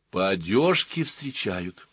По одежке встречают.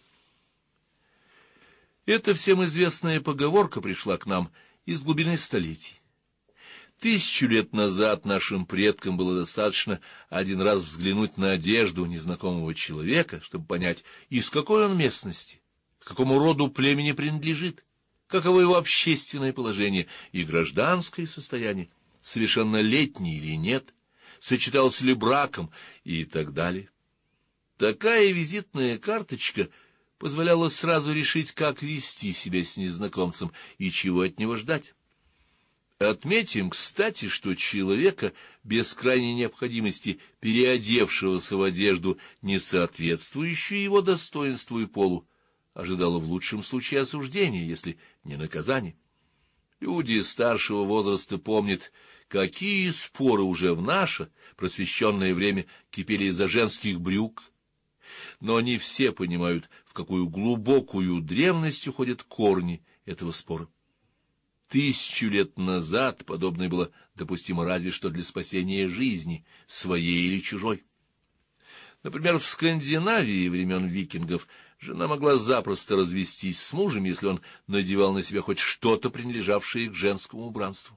Эта всем известная поговорка пришла к нам из глубины столетий. 1000 лет назад нашим предкам было достаточно один раз взглянуть на одежду незнакомого человека, чтобы понять, из какой он местности, к какому роду племени принадлежит, каково его общественное положение и гражданское состояние, совершеннолетний или нет, сочетался ли браком и так далее. Такая визитная карточка позволяла сразу решить, как вести себя с незнакомцем и чего от него ждать. Отметим, кстати, что человека, без крайней необходимости переодевшегося в одежду, не соответствующую его достоинству и полу, ожидало в лучшем случае осуждения, если не наказания. Люди старшего возраста помнят, какие споры уже в наше просвещенное время кипели из-за женских брюк, но не все понимают, в какую глубокую древность уходят корни этого спора. 1000 лет назад подобное было допустимо разве что для спасения жизни, своей или чужой. Например, в Скандинавии времен викингов жена могла запросто развестись с мужем, если он надевал на себя хоть что-то, принадлежавшее к женскому убранству.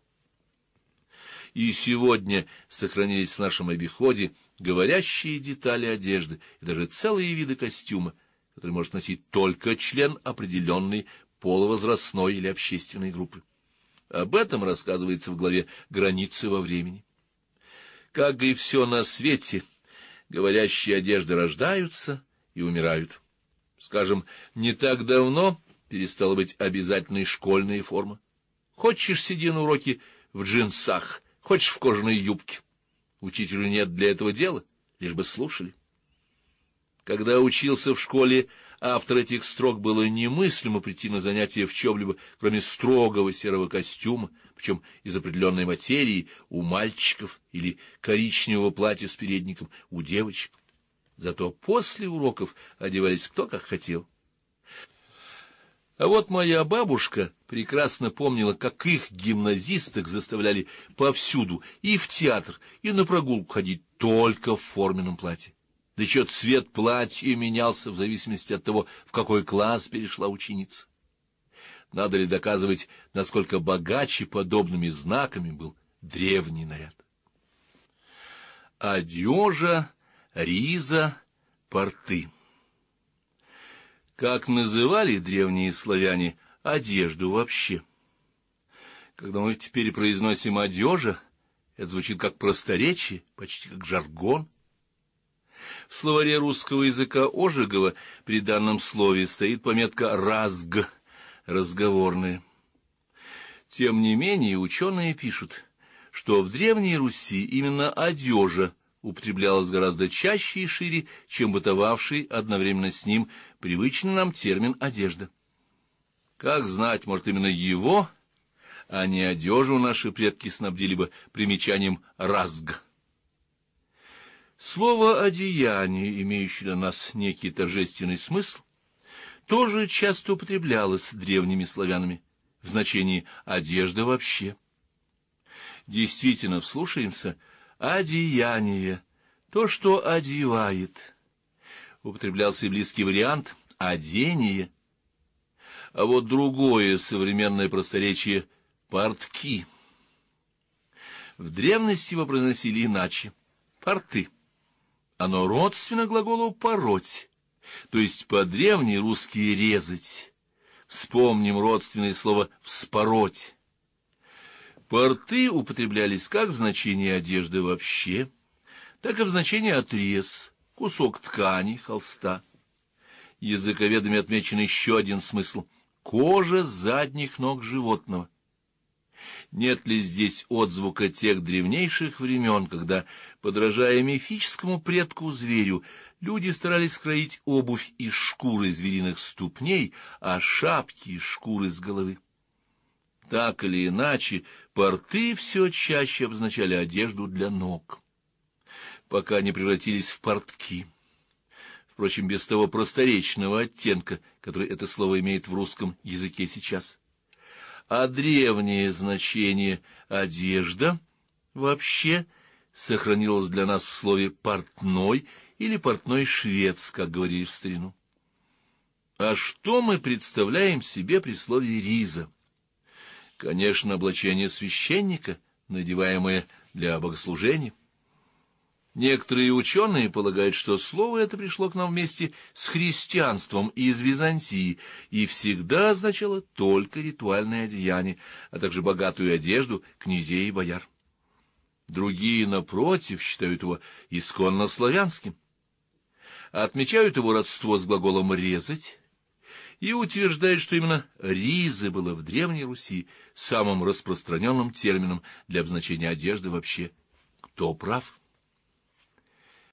И сегодня сохранились в нашем обиходе говорящие детали одежды и даже целые виды костюма, которые может носить только член определенной полувозрастной или общественной группы. Об этом рассказывается в главе «Границы во времени». Как и все на свете, говорящие одежды рождаются и умирают. Скажем, не так давно перестала быть обязательной школьная форма. Хочешь, сиди на уроке в джинсах, хочешь в кожаной юбке. Учителю нет для этого дела, лишь бы слушали. Когда учился в школе, автор этих строк было немыслимо прийти на занятия в чем-либо, кроме строгого серого костюма, причем из определенной материи у мальчиков, или коричневого платья с передником у девочек. Зато после уроков одевались кто как хотел. А вот моя бабушка прекрасно помнила, как их гимназисток заставляли повсюду, и в театр, и на прогулку ходить только в форменном платье. Да еще цвет платья менялся в зависимости от того, в какой класс перешла ученица. Надо ли доказывать, насколько богаче подобными знаками был древний наряд? Одежа, риза, порты. Как называли древние славяне одежду вообще? Когда мы теперь произносим «одежа», это звучит как просторечие, почти как жаргон. В словаре русского языка Ожегова при данном слове стоит пометка «разг» — разговорное. Тем не менее, ученые пишут, что в Древней Руси именно одежа употреблялась гораздо чаще и шире, чем бытовавший одновременно с ним привычный нам термин «одежда». Как знать, может, именно его, а не одежу наши предки снабдили бы примечанием «разг». Слово «одеяние», имеющее для нас некий торжественный смысл, тоже часто употреблялось древними славянами в значении «одежда вообще». Действительно, вслушаемся, одеяние, то, что одевает. Употреблялся и близкий вариант одение, а вот другое современное просторечие портки. В древности его произносили иначе порты. Оно родственно глаголу пороть, то есть по-древне русские резать. Вспомним родственное слово вспороть. Порты употреблялись как в значении одежды вообще, так и в значении отрез, кусок ткани, холста. Языковедами отмечен еще один смысл — кожа задних ног животного. Нет ли здесь отзвука тех древнейших времен, когда, подражая мифическому предку-зверю, люди старались скроить обувь из шкуры звериных ступней, а шапки из шкуры с головы? Так или иначе, порты все чаще обозначали одежду для ног, пока не превратились в портки. Впрочем, без того просторечного оттенка, который это слово имеет в русском языке сейчас. А древнее значение «одежда» вообще сохранилось для нас в слове «портной» или портной швец, как говорили в старину. А что мы представляем себе при слове «риза»? Конечно, облачение священника, надеваемое для богослужения. Некоторые ученые полагают, что слово это пришло к нам вместе с христианством из Византии и всегда означало только ритуальное одеяние, а также богатую одежду князей и бояр. Другие, напротив, считают его исконно славянским, отмечают его родство с глаголом «резать» и утверждают, что именно «ризы» было в Древней Руси самым распространенным термином для обозначения одежды вообще. Кто прав?